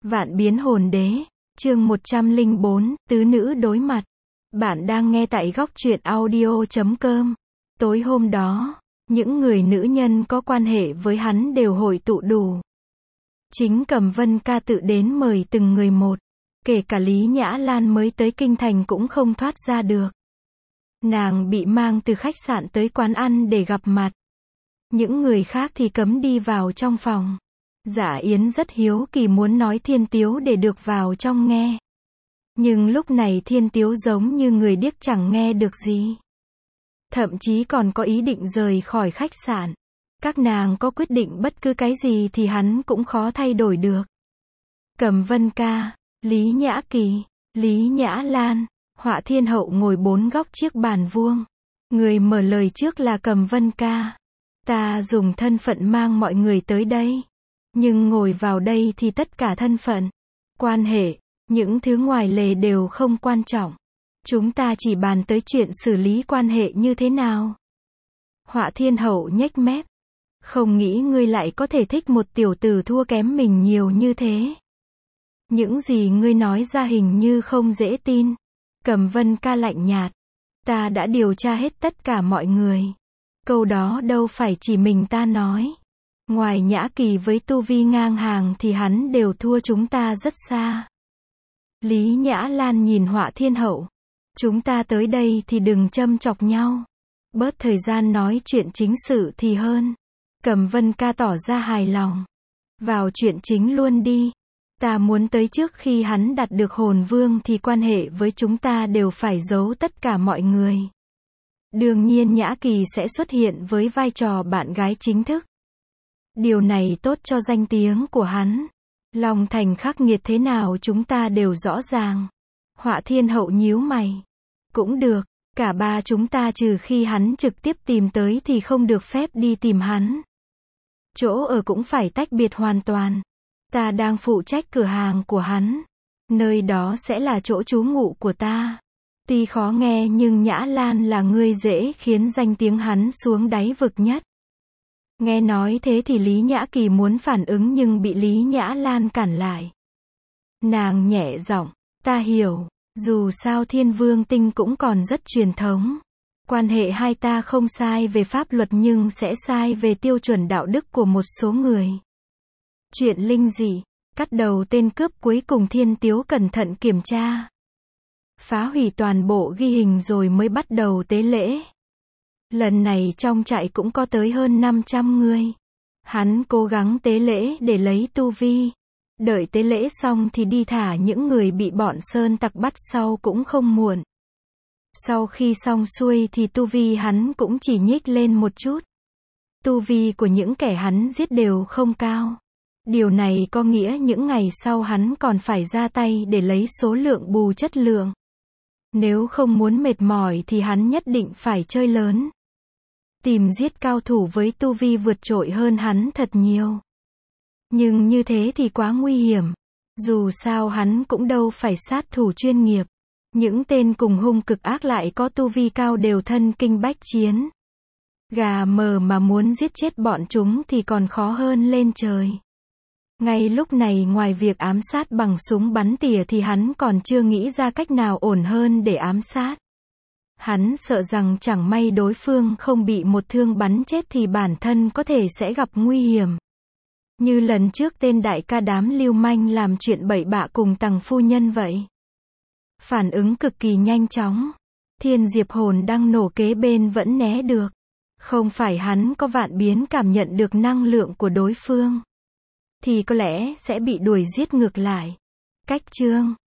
Vạn biến hồn đế, chương 104, tứ nữ đối mặt. Bạn đang nghe tại góc truyện audio.com. Tối hôm đó, những người nữ nhân có quan hệ với hắn đều hội tụ đủ. Chính Cầm Vân Ca tự đến mời từng người một, kể cả Lý Nhã Lan mới tới kinh thành cũng không thoát ra được. Nàng bị mang từ khách sạn tới quán ăn để gặp mặt. Những người khác thì cấm đi vào trong phòng. Dạ Yến rất hiếu kỳ muốn nói Thiên Tiếu để được vào trong nghe. Nhưng lúc này Thiên Tiếu giống như người điếc chẳng nghe được gì. Thậm chí còn có ý định rời khỏi khách sạn. Các nàng có quyết định bất cứ cái gì thì hắn cũng khó thay đổi được. Cầm Vân Ca, Lý Nhã Kỳ, Lý Nhã Lan, Họa Thiên Hậu ngồi bốn góc chiếc bàn vuông. Người mở lời trước là Cầm Vân Ca. Ta dùng thân phận mang mọi người tới đây. Nhưng ngồi vào đây thì tất cả thân phận, quan hệ, những thứ ngoài lề đều không quan trọng. Chúng ta chỉ bàn tới chuyện xử lý quan hệ như thế nào. Họa Thiên Hậu nhếch mép. Không nghĩ ngươi lại có thể thích một tiểu tử thua kém mình nhiều như thế. Những gì ngươi nói ra hình như không dễ tin. Cầm Vân Ca lạnh nhạt. Ta đã điều tra hết tất cả mọi người. Câu đó đâu phải chỉ mình ta nói. Ngoài Nhã Kỳ với tu vi ngang hàng thì hắn đều thua chúng ta rất xa. Lý Nhã Lan nhìn Họa Thiên Hậu. Chúng ta tới đây thì đừng châm chọc nhau. Bớt thời gian nói chuyện chính sự thì hơn. Cầm Vân Ca tỏ ra hài lòng. Vào chuyện chính luôn đi. Ta muốn tới trước khi hắn đạt được hồn vương thì quan hệ với chúng ta đều phải giấu tất cả mọi người. Đương nhiên Nhã Kỳ sẽ xuất hiện với vai trò bạn gái chính thức. Điều này tốt cho danh tiếng của hắn. Long Thành khắc nghiệt thế nào chúng ta đều rõ ràng. Họa Thiên Hậu nhíu mày. Cũng được, cả ba chúng ta trừ khi hắn trực tiếp tìm tới thì không được phép đi tìm hắn. Chỗ ở cũng phải tách biệt hoàn toàn. Ta đang phụ trách cửa hàng của hắn. Nơi đó sẽ là chỗ trú ngụ của ta. Tuy khó nghe nhưng Nhã Lan là người dễ khiến danh tiếng hắn xuống đáy vực nhất. Nghe nói thế thì Lý Nhã Kỳ muốn phản ứng nhưng bị Lý Nhã Lan cản lại. Nàng nhẹ giọng, ta hiểu, dù sao Thiên Vương Tinh cũng còn rất truyền thống. Quan hệ hai ta không sai về pháp luật nhưng sẽ sai về tiêu chuẩn đạo đức của một số người. Chuyện linh dị, cắt đầu tên cướp cuối cùng Thiên Tiếu cẩn thận kiểm tra. Phá hủy toàn bộ ghi hình rồi mới bắt đầu tế lễ. Lần này trong trại cũng có tới hơn 500 người. Hắn cố gắng tế lễ để lấy tu vi. Đợi tế lễ xong thì đi thả những người bị bọn sơn tặc bắt sau cũng không muộn. Sau khi xong xuôi thì tu vi hắn cũng chỉ nhích lên một chút. Tu vi của những kẻ hắn giết đều không cao. Điều này có nghĩa những ngày sau hắn còn phải ra tay để lấy số lượng bù chất lượng. Nếu không muốn mệt mỏi thì hắn nhất định phải chơi lớn. Tìm giết cao thủ với tu vi vượt trội hơn hắn thật nhiều. Nhưng như thế thì quá nguy hiểm. Dù sao hắn cũng đâu phải sát thủ chuyên nghiệp. Những tên cùng hung cực ác lại có tu vi cao đều thân kinh bách chiến. Gà mờ mà muốn giết chết bọn chúng thì còn khó hơn lên trời. Ngay lúc này ngoài việc ám sát bằng súng bắn tỉa thì hắn còn chưa nghĩ ra cách nào ổn hơn để ám sát. Hắn sợ rằng chẳng may đối phương không bị một thương bắn chết thì bản thân có thể sẽ gặp nguy hiểm. Như lần trước tên đại ca đám lưu manh làm chuyện bậy bạ cùng Tằng phu nhân vậy. Phản ứng cực kỳ nhanh chóng. Thiên Diệp hồn đang nổ kế bên vẫn né được. Không phải hắn có vạn biến cảm nhận được năng lượng của đối phương. Thì có lẽ sẽ bị đuổi giết ngược lại. Cách chương